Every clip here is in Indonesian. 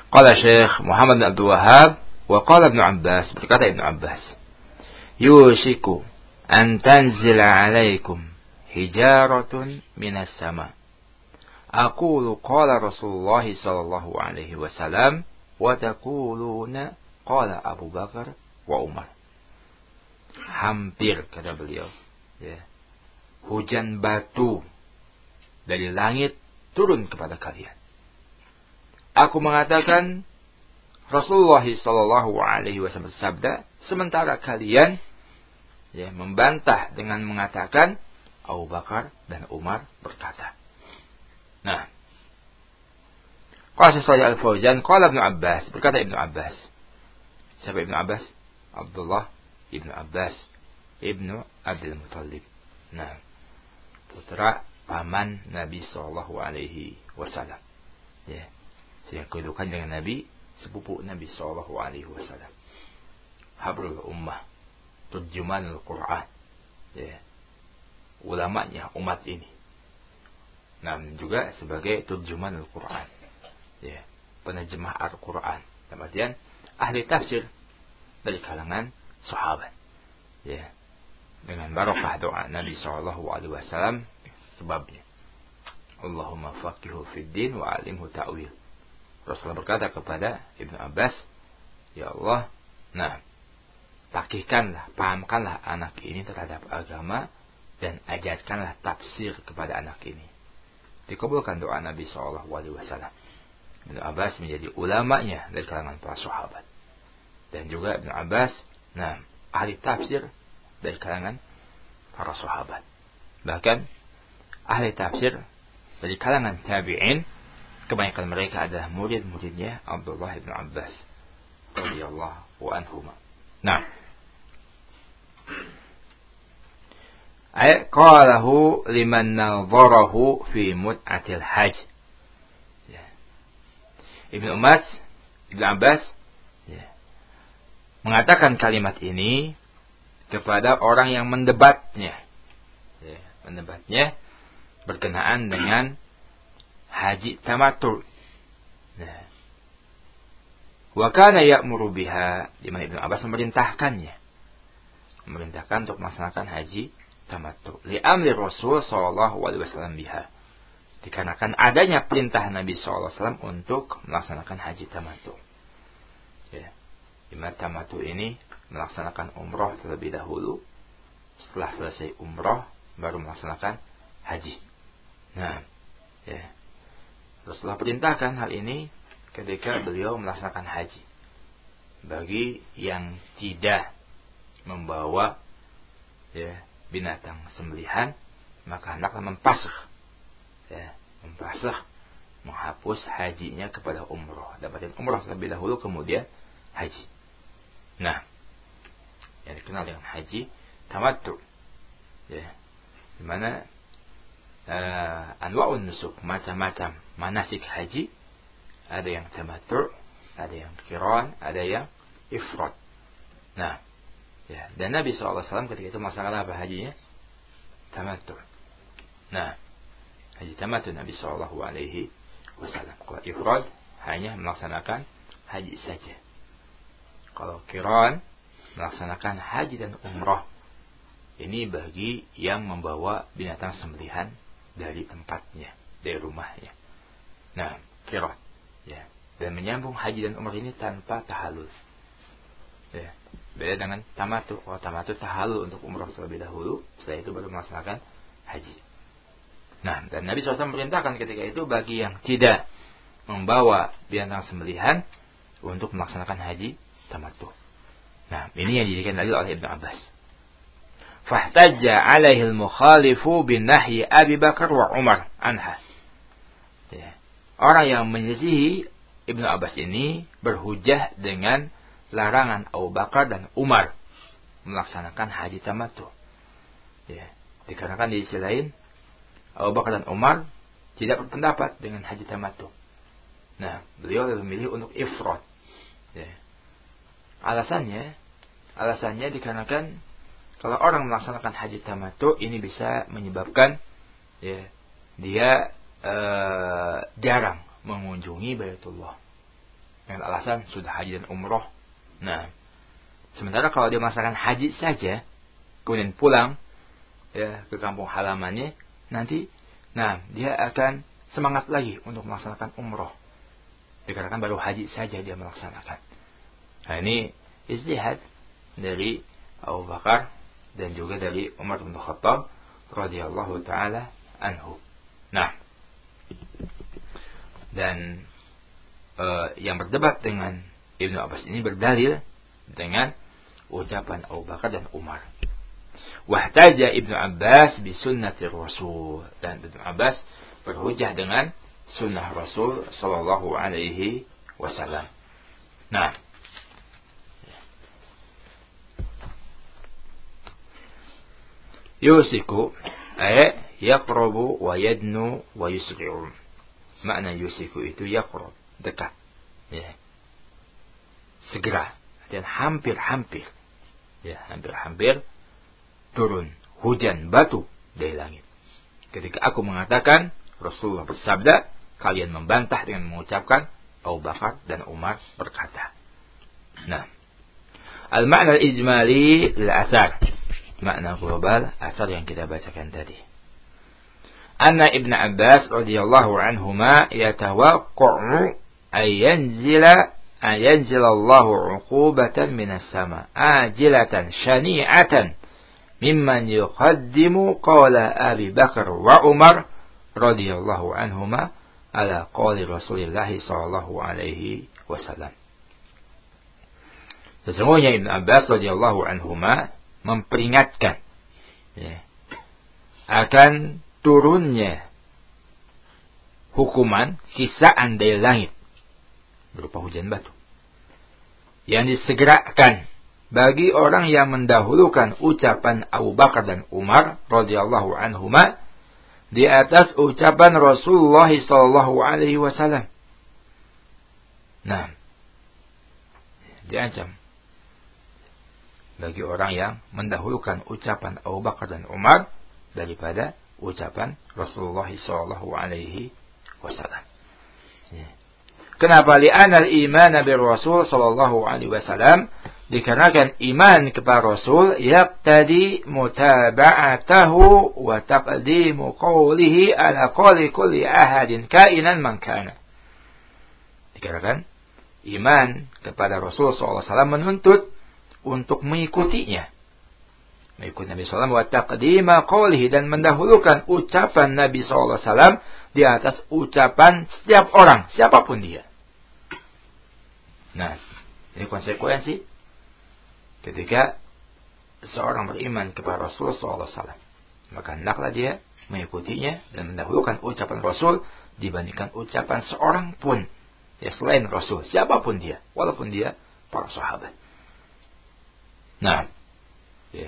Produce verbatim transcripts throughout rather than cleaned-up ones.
Qala Syekh Muhammad bin Abdul Wahhab wa qala Ibnu Abbas, berkata Ibnu Abbas, yushiku an tanzila alaikum hijaratun minas sama. Aqulu qala Rasulullah sallallahu alaihi wasallam wa taquluna qala Abu Bakar wa Umar. Hampir, kata beliau, ya, hujan batu dari langit turun kepada kalian. Aku mengatakan Rasulullah sallallahu alaihi wasallam bersabda, sementara kalian, ya, membantah dengan mengatakan Abu Bakar dan Umar berkata. Nah, qala Syekh Al-Fauzan, qala Ibnu Abbas, berkata Ibnu Abbas. Siapa Ibnu Abbas? Abdullah Ibnu Abbas Ibnu Abdul Muttalib. Nah, putra paman Nabi sallallahu alaihi wasallam. Ya, saya kedudukan dengan Nabi, sepupu Nabi sallallahu alaihi wasallam. Habrul ummah, terjemahanul Quran. Ya, ulamanya umat ini. Nah, juga sebagai terjemahanul Quran. Ya, penerjemah Al-Quran. Kemudian ahli tafsir dari kalangan sahabat. Ya, dengan barokah doa Nabi sallallahu alaihi wasallam sebabnya. Allahumma faqihu fid din wa alimhu ta'wil. Rasulullah berkata kepada Ibnu Abbas, ya Allah, nah, fakihkanlah, pahamkanlah anak ini terhadap agama dan ajarkanlah tafsir kepada anak ini. Dikabulkan doa Nabi sallallahu alaihi wasallam. Ibnu Abbas menjadi ulamanya dari kalangan para sahabat. Dan juga Ibnu Abbas, nah, ahli tafsir dari kalangan para sahabat. Bahkan ahli tafsir dari kalangan tabi'in, kebanyakan mereka adalah murid-muridnya Abdullah bin Abbas radhiyallahu anhuma. Nah, ay qalahu liman nadharahu fi mut'atil hajj. Ya. Ibnu Abbas, Ibnu Abbas, ya, mengatakan kalimat ini kepada orang yang mendebatnya, ya, mendebatnya berkenaan dengan haji tamattu. Nah, wa kana ya'muru biha, di mana Ibnu Abbas memerintahkannya, memerintahkan untuk melaksanakan haji tamattu. Li amri Rasul sallallahu alaihi wasallam biha. Dikarenakan adanya perintah Nabi sallallahu alaihi wasallam untuk melaksanakan haji tamattu. Ya. Di mana tamattu ini melaksanakan umrah terlebih dahulu. Setelah selesai umrah baru melaksanakan haji. Nah, ya. Rasulullah perintahkan hal ini ketika beliau melaksanakan haji. Bagi yang tidak membawa, ya, binatang sembelihan, maka hendaklah mempasakh, ya, mempasakh, menghapus hajinya kepada umrah. Dapatin umrah terlebih dahulu kemudian haji. Nah, yang dikenal dengan haji tamattu, ya, di mana uh, anwa'un nusuk, macam-macam manasik haji, ada yang tamattu, ada yang qiran, ada yang ifrad. Nah, ya, dan Nabi sallallahu alaihi wasallam ketika itu melaksanakan apa hajinya? Tamattu. Nah, haji tamattu Nabi sallallahu alaihi wasallam. Kalau ifrad hanya melaksanakan haji saja. Kalau qiran melaksanakan haji dan umrah. Ini bagi yang membawa binatang sembelihan dari tempatnya, dari rumahnya. Nah, qiran, ya, dan menyambung haji dan umrah ini tanpa tahallul. Ya, beda dengan tamattu. Kalau tamattu tahallul untuk umrah terlebih dahulu, setelah itu baru melaksanakan haji. Nah, dan Nabi shallallahu alaihi wasallam memerintahkan ketika itu bagi yang tidak membawa binatang sembelihan untuk melaksanakan haji tamattu. Nah, ini yang dijadikan dalil oleh Ibnu Abbas. Fahtajja alaihi al-mukhalifu bin nahyi Abi Bakar wa Umar anha. Ya. Orang yang menyelisihi Ibnu Abbas ini berhujjah dengan larangan Abu Bakar dan Umar melaksanakan haji tamattu. Ya, dikarenakan di sisi lain Abu Bakar dan Umar tidak berpendapat dengan haji tamattu. Nah, beliau lebih memilih untuk ifrad. Ya. Alasannya, alasannya dikarenakan kalau orang melaksanakan haji tamattu ini bisa menyebabkan, ya, dia uh, jarang mengunjungi Baitullah. dengan alasan sudah haji dan umroh. Nah, sementara kalau dia melaksanakan haji saja, kemudian pulang ya ke kampung halamannya, nanti, nah dia akan semangat lagi untuk melaksanakan umroh. Dikarenakan baru haji saja dia melaksanakan. Nah ini ijtihad dari Abu Bakar dan juga dari Umar bin Khattab radhiyallahu taala anhu. Nah, dan e, yang berdebat dengan Ibnu Abbas ini berdalil dengan ucapan Abu Bakar dan Umar. Wahtaja Ibnu Abbas bi sunnati Rasul, dan Ibnu Abbas berhujjah dengan sunnah Rasul sallallahu alaihi wasallam. Nah, yusiku ay yaqrabu wa yadnu wa yusri'u. Makna yusiku itu yaqrab, dekat, ya, segera, dan hampir-hampir, ya, hampir-hampir turun hujan batu dari langit. Ketika aku mengatakan, Rasulullah bersabda, kalian membantah dengan mengucapkan, Abu Bakar dan Umar berkata. Nah, al-ma'na al-ijmali lil-asar, makna global asar yang kita bacakan tadi. Anna Ibn Abbas radhiyallahu anhuma yatawaqqa'u ayanzila ayanzila Allahu 'uqubatan minas sama ajilatan shani'atan mimman yuqaddimu qala Abi Bakar wa Umar radhiyallahu anhuma ala qawli Rasulillah sallallahu alaihi wasallam. Sesungguhnya Ibn Abbas radhiyallahu anhuma memperingatkan, ya, akan turunnya hukuman sisaan dari langit berupa hujan batu yang disegerakan bagi orang yang mendahulukan ucapan Abu Bakar dan Umar radhiyallahu anhuma di atas ucapan Rasulullah sallallahu alaihi wasallam. Nah, diancam bagi orang yang mendahulukan ucapan Abu Bakar dan Umar daripada ucapan Rasulullah sallallahu alaihi wasallam. Kenapa? Li'anal iman bir Rasul sallallahu alaihi wasallam, dikarenakan iman kepada Rasul yaqtadi mutaba'atahu wa taqdimu qawlihi ala qawli kulli ahadin kainan man kana. Dikarenakan iman kepada Rasul sallallahu alaihi wasallam menuntut untuk mengikutinya, mengikuti Nabi sallallahu alaihi wasallam, wa taqdima qawlihi, dan mendahulukan ucapan Nabi sallallahu alaihi wasallam di atas ucapan setiap orang, siapapun dia. Nah, ini konsekuensi ketika seorang beriman kepada Rasul sallallahu alaihi wasallam, maka hendaklah dia mengikutinya dan mendahulukan ucapan Rasul dibandingkan ucapan seorang pun ya selain Rasul, siapapun dia, walaupun dia para sahabat. Nah, ya.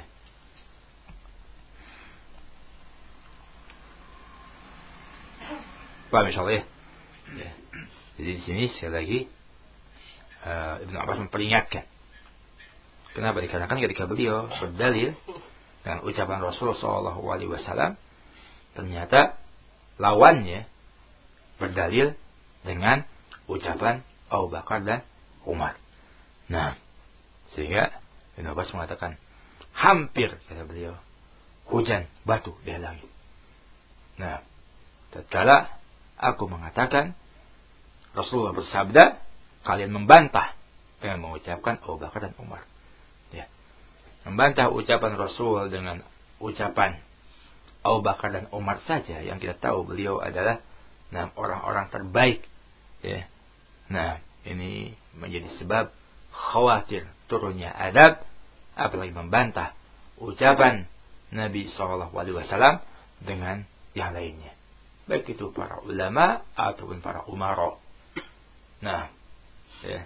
Paham insyaallah ya? Ya. Jadi di sini sekali lagi uh, Ibnu Abbas memperingatkan. Kenapa? Dikarenakan ketika beliau berdalil dengan ucapan Rasulullah sallallahu alaihi wasallam, ternyata lawannya berdalil dengan ucapan Abu Bakar dan Umar. Nah, sehingga Ibnu Abbas mengatakan, hampir, kata beliau, hujan batu dari langit. Nah, tatkala aku mengatakan Rasulullah bersabda, kalian membantah dengan mengucapkan Abu Bakar dan Umar. Ya. Membantah ucapan Rasul dengan ucapan Abu Bakar dan Umar saja, yang kita tahu beliau adalah nah, orang-orang terbaik. Ya. Nah, ini menjadi sebab khawatir turunnya adab, apalagi membantah ucapan Nabi sallallahu alaihi wasallam dengan yang lainnya, baik itu para ulama ataupun para umara. Nah, ya.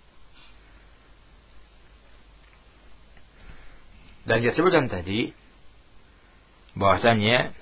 Dan disebutkan tadi bahwasanya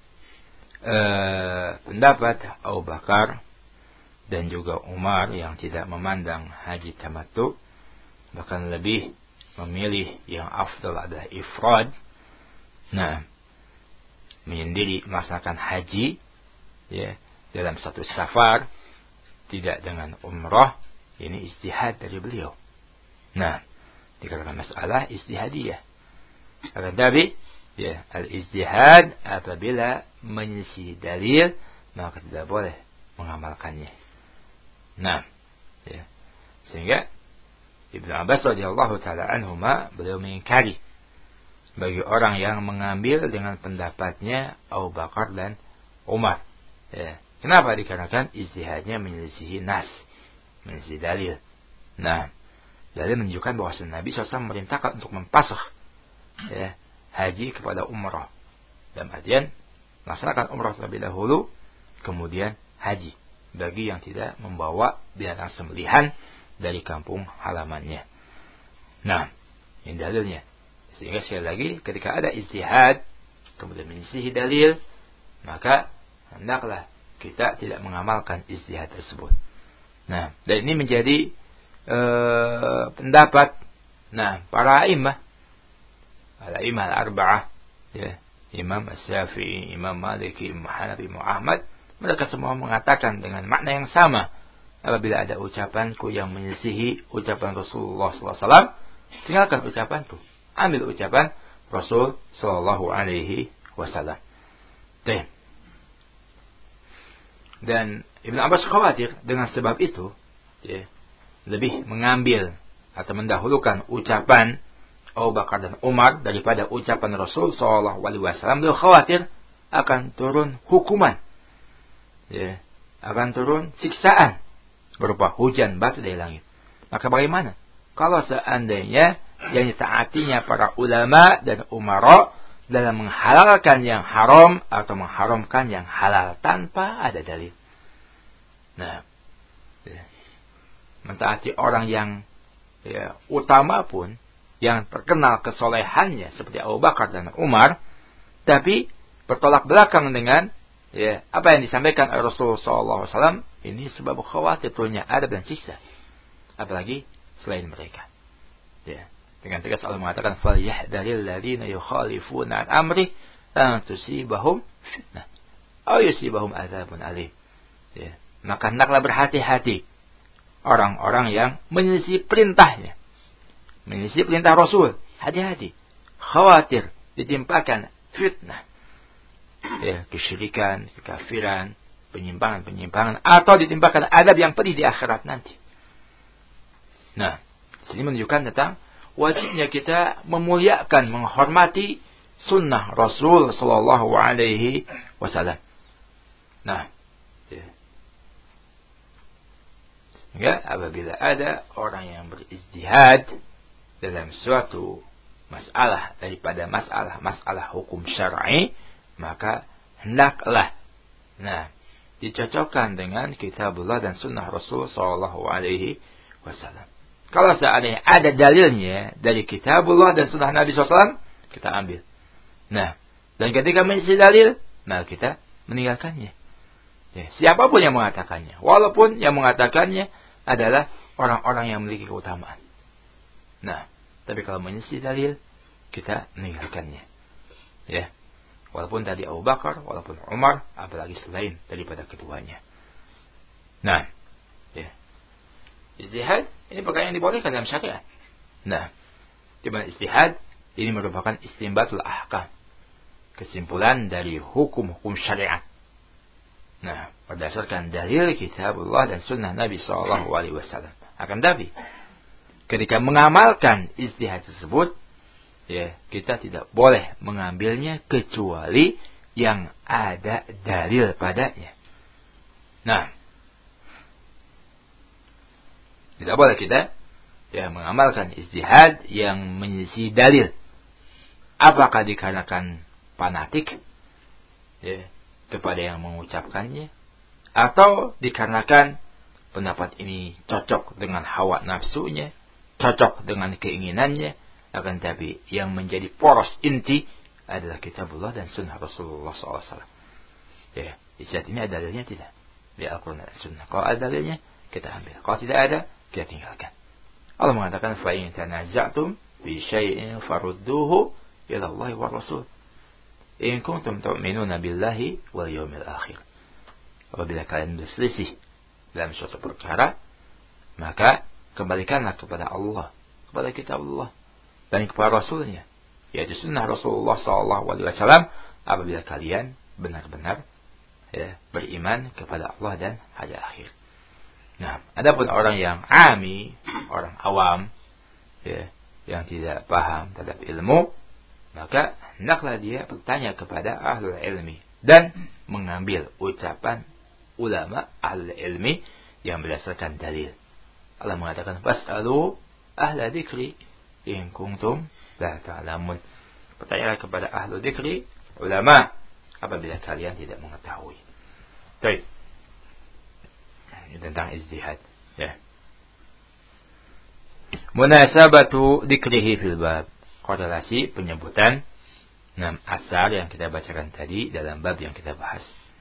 eh, pendapat Abu Bakar dan juga Umar yang tidak memandang haji tamattu, bahkan lebih memilih yang afdal adalah ifrad. Nah, menyendiri melaksanakan haji ya dalam satu safar, tidak dengan umrah. Ini ijtihad dari beliau. Nah, dikatakan masalah ijtihadiyah. Akan tapi, ya, al-ijtihad apabila menyelisih dalil, maka tidak boleh mengamalkannya. Nah, ya. Sehingga Ibnu Abbas radhiyallahu taala anhuma beliau mengingkari bagi orang yang mengambil dengan pendapatnya Abu Bakar dan Umar. Ya. Kenapa? Dikarenakan ijtihadnya menyelisihi nas, menyelisihi dalil. Nah, dalil menunjukkan bahwa Nabi shallallahu alaihi wasallam memerintahkan untuk mempasah, ya, haji kepada umrah. Dalam artian melaksanakan umrah terlebih dahulu, kemudian haji bagi yang tidak membawa binatang sembelihan dari kampung halamannya. Nah, ini dalilnya. Sehingga sekali lagi ketika ada ijtihad kemudian menyelisihi dalil, maka hendaklah kita tidak mengamalkan ijtihad tersebut. Nah, dan ini menjadi eh, pendapat nah para imam, para imam al-arba'ah, ya, Imam Asy-Syafi'i, Imam Maliki, Imam Hanafi, Imam Ahmad, mereka semua mengatakan dengan makna yang sama. Apabila ada ucapanku yang menyelisihi ucapan Rasulullah sallallahu alaihi wasallam, tinggalkan ucapanku, ambil ucapan Rasul sallallahu alaihi wasallam. Dan Ibnu Abbas khawatir dengan sebab itu, ya, lebih mengambil atau mendahulukan ucapan Abu Bakar dan Umar daripada ucapan Rasul sallallahu alaihi wasallam. Beliau khawatir akan turun hukuman, ya, akan turun siksaan berupa hujan batu dari langit. Maka bagaimana kalau seandainya yang ditaatinya para ulama dan umara dalam menghalalkan yang haram atau mengharamkan yang halal tanpa ada dalil? Nah, ya, mentaati orang yang, ya, utama pun, yang terkenal kesolehannya seperti Abu Bakar dan Umar, tapi bertolak belakang dengan, ya, apa yang disampaikan oleh Rasulullah sallallahu alaihi wasallam, ini sebab khawatir turunnya adab dan siksa, apalagi selain mereka. Ya, dengan tegas Allah mengatakan, "Falyahdharil ladzina yukhalifuna an amri an tusibahum fitnah aw yusibahum adzabun alim." Ya, maka hendaklah berhati-hati orang-orang yang menyelisih perintahnya, menyelisih perintah Rasul. Hati-hati, khawatir ditimpakan fitnah, ya, kesyirikan, kekafiran, penyimpangan-penyimpangan, atau ditimpakan adab yang pedih di akhirat nanti. Nah, sini menunjukkan tentang wajibnya kita memuliakan, menghormati sunnah Rasul sallallahu alaihi wasallam. Nah, ya. Sehingga apabila ada orang yang berijtihad dalam suatu masalah daripada masalah-masalah hukum syar'i, maka hendaklah, nah, dicocokkan dengan kitabullah dan sunnah Rasul sallallahu alaihi wasallam. Kalau seandainya ada dalilnya dari kitabullah dan sunnah Nabi sallallahu alaihi wasallam, kita ambil. Nah, dan ketika menyelisihi dalil, maka kita meninggalkannya. Ya, siapapun yang mengatakannya, walaupun yang mengatakannya adalah orang-orang yang memiliki keutamaan. Nah, tapi kalau menyelisihi dalil, kita meninggalkannya. Ya. Walaupun tadi Abu Bakar, walaupun Umar, apalagi selain daripada keduanya. Nah, ya. Ijtihad ini perkara yang dibolehkan dalam syariat. Nah, di mana ijtihad ini merupakan istinbatul ahkam, kesimpulan dari hukum-hukum syariat. Nah, berdasarkan dalil kitabullah dan sunnah Nabi sallallahu alaihi wasallam. Akan tapi ketika mengamalkan ijtihad tersebut, ya, kita tidak boleh mengambilnya kecuali yang ada dalil padanya. Nah, tidak boleh kita, ya, mengamalkan ijtihad yang menyelisihi dalil. Apakah dikarenakan fanatik, ya, kepada yang mengucapkannya, atau dikarenakan pendapat ini cocok dengan hawa nafsunya, cocok dengan keinginannya. Akan tapi yang menjadi poros inti adalah kitabullah dan sunnah Rasulullah sallallahu alaihi wasallam. Ya, ijtihad ini ada dalilnya tidak? Di Al-Quran dan Sunnah. Kalau ada dalilnya, kita ambil. Kalau tidak ada, kita tinggalkan. Allah mengatakan, "Fa in tanaza'tum fi syai'in farudduhu ila Allah wa Rasul. In kuntum tu'minuna billahi wal yawmil akhir." Apabila kalian berselisih dalam suatu perkara, maka kembalikanlah kepada Allah, kepada kitab Allah dan kepada Rasulnya, yaitu sunnah Rasulullah sallallahu alaihi wasallam apabila kalian benar-benar ya, beriman kepada Allah dan hari akhir. Nah, adapun orang yang ami, orang awam, ya, yang tidak paham terhadap ilmu, maka hendaklah dia bertanya kepada ahlul ilmi dan mengambil ucapan ulama ahlul ilmi yang berdasarkan dalil. Allah mengatakan, "Fas'alu ahla dzikri in kuntum la ta'lamun." Bertanyalah kepada ahlu dzikri, ulama, apabila kalian tidak mengetahui. Baik. Ini tentang ijtihad, ya. Munasabatu dzikrihi fil bab. Korelasi penyebutan enam asar yang kita bacakan tadi dalam bab yang kita bahas.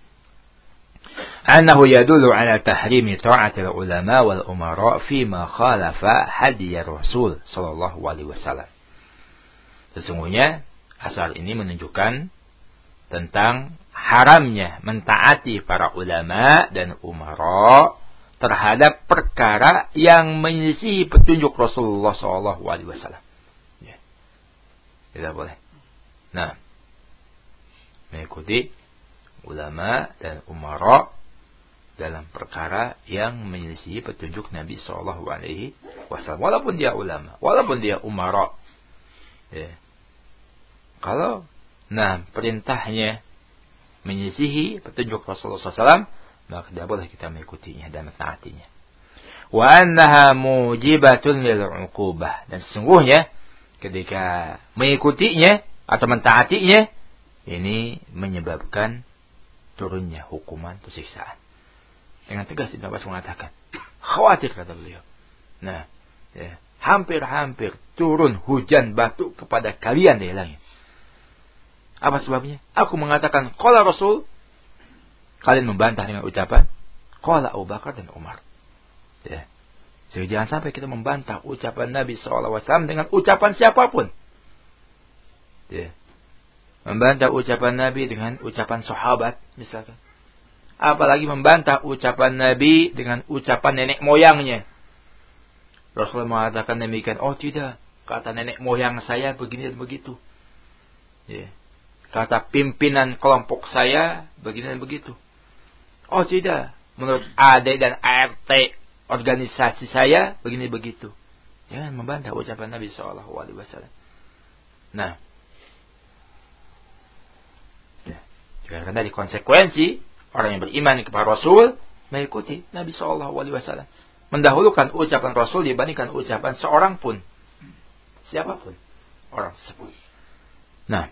Annahu yadullu ala tahrimi ta'atil ulama wal umara fima khalafa hadiy Rasul sallallahu alaihi wasallam. Sesungguhnya asar ini menunjukkan tentang haramnya mentaati para ulama dan umara terhadap perkara yang menyelisihi petunjuk Rasulullah sallallahu alaihi wasallam. Ya. Tidak boleh. Nah, mengikuti ulama dan umara dalam perkara yang menyelisihi petunjuk Nabi sallallahu alaihi wasallam, walaupun dia ulama, walaupun dia umara. Ya. Kalau nah perintahnya menyisihi petunjuk Rasulullah sallallahu alaihi wasallam, maka tidak boleh kita mengikutinya dan mentaatinya. Wa annaha mujibatun lil 'uqubah, dan sesungguhnya ketika mengikutinya atau mentaatinya ini menyebabkan turunnya hukuman atau siksaan. Dengan tegas Ibnu Abbas mengatakan, khawatir kata beliau. Nah, ya, hampir-hampir turun hujan batu kepada kalian dari langit. Apa sebabnya? Aku mengatakan qala Rasul, kalian membantah dengan ucapan qala Abu Bakar dan Umar. Ya. Jadi jangan sampai kita membantah ucapan Nabi sallallahu alaihi wasallam dengan ucapan siapapun. Ya. Membantah ucapan Nabi dengan ucapan sahabat misalkan. Apalagi membantah ucapan Nabi dengan ucapan nenek moyangnya. Rasulullah mengatakan demikian, oh tidak, kata nenek moyang saya begini dan begitu. Ya. Kata pimpinan kelompok saya begini dan begitu. Oh tidak, menurut A D dan A R T organisasi saya begini begitu. Jangan membantah ucapan Nabi sallallahu alaihi wasallam. Nah, ya, karena dari konsekuensi orang yang beriman kepada Rasul mengikuti Nabi sallallahu alaihi wasallam, mendahulukan ucapan Rasul dibandingkan ucapan seorang pun, siapapun orang tersebut. Nah,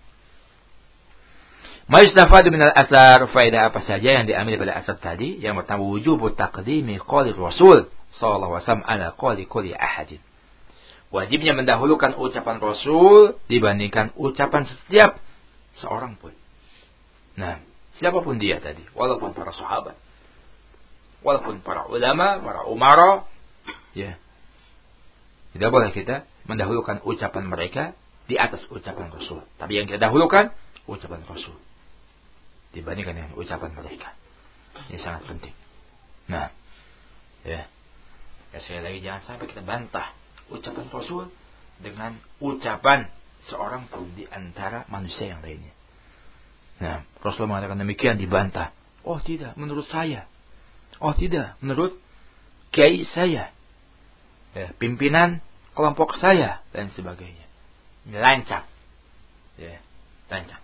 ma yustafadu minal asar, faedah apa saja yang diambil pada asar tadi? Yang pertama, wujubu taqdimi qawli Rasul sallallahu alaihi wasallam ala qawli kulli ahadin. Wajibnya mendahulukan ucapan Rasul dibandingkan ucapan setiap seorang pun. Nah, siapapun dia tadi, walaupun para sahabat, walaupun para ulama, para umara, ya. Tidak boleh kita mendahulukan ucapan mereka di atas ucapan Rasul. Tapi yang kita dahulukan ucapan Rasul dibandingkan dengan ucapan mereka. Ini sangat penting. Nah, ya. Ya sekali lagi jangan sampai kita bantah ucapan Rasul dengan ucapan seorang pun di antara manusia yang lainnya. Nah, Rasul mengatakan demikian dibantah. Oh tidak, menurut saya. Oh tidak, menurut kiai saya. Ya, pimpinan kelompok saya dan sebagainya. Ini lancang. Ya, lancang.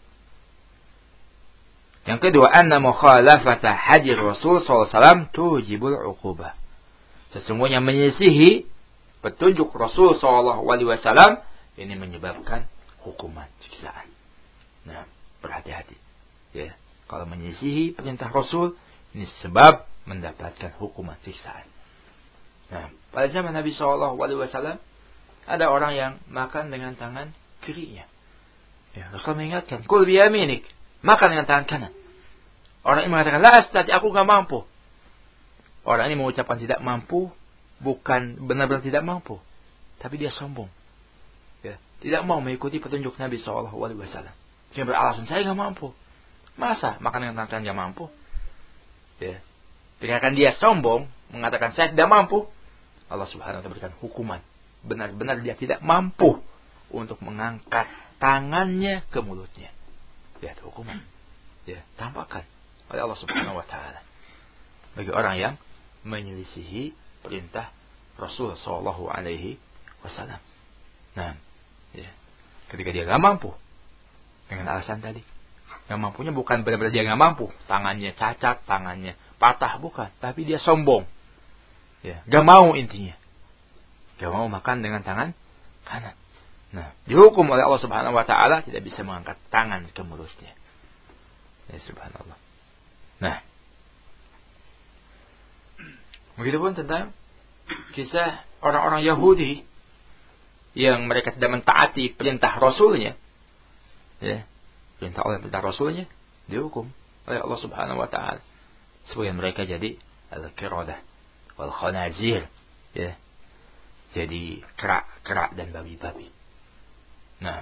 Yang kedua, anna mukhalafata hadir Rasul sallallahu alaihi wasallam tujibul 'uqubah. Sesungguhnya menyisihi petunjuk Rasul sallallahu alaihi wasallam ini menyebabkan hukuman, siksaan. Nah, berhati-hati. Ya, kalau menyisihi perintah Rasul ini sebab mendapatkan hukuman, siksaan. Nah, pada zaman Nabi sallallahu alaihi wasallam ada orang yang makan dengan tangan kirinya. Ya, Rasul mengingatkan, "Kul biyaminik." Makan dengan tangan kanan. Orang ini mengatakan, "La astati, aku enggak mampu." Orang ini mengucapkan tidak mampu, bukan benar-benar tidak mampu, tapi dia sombong. Ya, tidak mau mengikuti petunjuk Nabi sallallahu alaihi wasallam. Dia beralasan, "Saya enggak mampu." Masa makan dengan tangan kanan enggak mampu? Ya. Dikarenakan dia sombong, mengatakan saya tidak mampu, Allah Subhanahu wa taala berikan hukuman. Benar-benar dia tidak mampu untuk mengangkat tangannya ke mulutnya. Lihat hukuman. Ya, tampakkan oleh Allah Subhanahu wa taala bagi orang yang menyelisihi perintah Rasul sallallahu alaihi wasallam. Nah, ya. Ketika dia enggak mampu dengan alasan tadi. Yang mampunya bukan benar-benar dia enggak mampu, tangannya cacat, tangannya patah, bukan, tapi dia sombong. Ya, enggak mau intinya. Enggak mau makan dengan tangan kanan. Nah, dihukum oleh Allah Subhanahu wa taala tidak bisa mengangkat tangan ke mulutnya. Ya subhanallah. Nah, begitupun tentang kisah orang-orang Yahudi yang mereka tidak mentaati perintah Rasulnya, ya, perintah oleh perintah Rasulnya, dihukum oleh Allah Subhanahu wa taala. Sebagian mereka jadi al-qiradah wal khanazir, ya, jadi kera-kera dan babi-babi. Nah,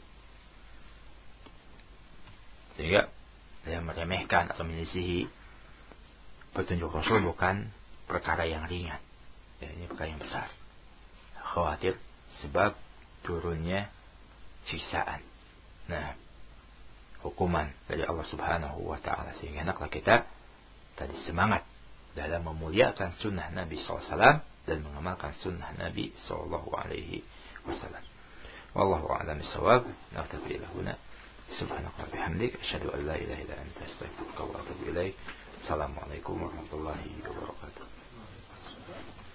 sehingga dia meremehkan atau menyelisihi petunjuk Rasul bukan perkara yang ringan. Ya, ini perkara yang besar. Khawatir sebab turunnya siksaan. Nah, hukuman dari Allah Subhanahu wa taala, sehingga hendaklah kita tadi semangat dalam memuliakan sunnah Nabi sallallahu alaihi wasallam dan mengamalkan sunnah Nabi sallallahu alaihi wasallam. Wallahu a'lam bissawab. Naktafi ila huna. Subhanaka wa bihamdik asyhadu an la ilaha illa anta astaghfiruka wa atubu ilaik. Assalamualaikum warahmatullahi wabarakatuh.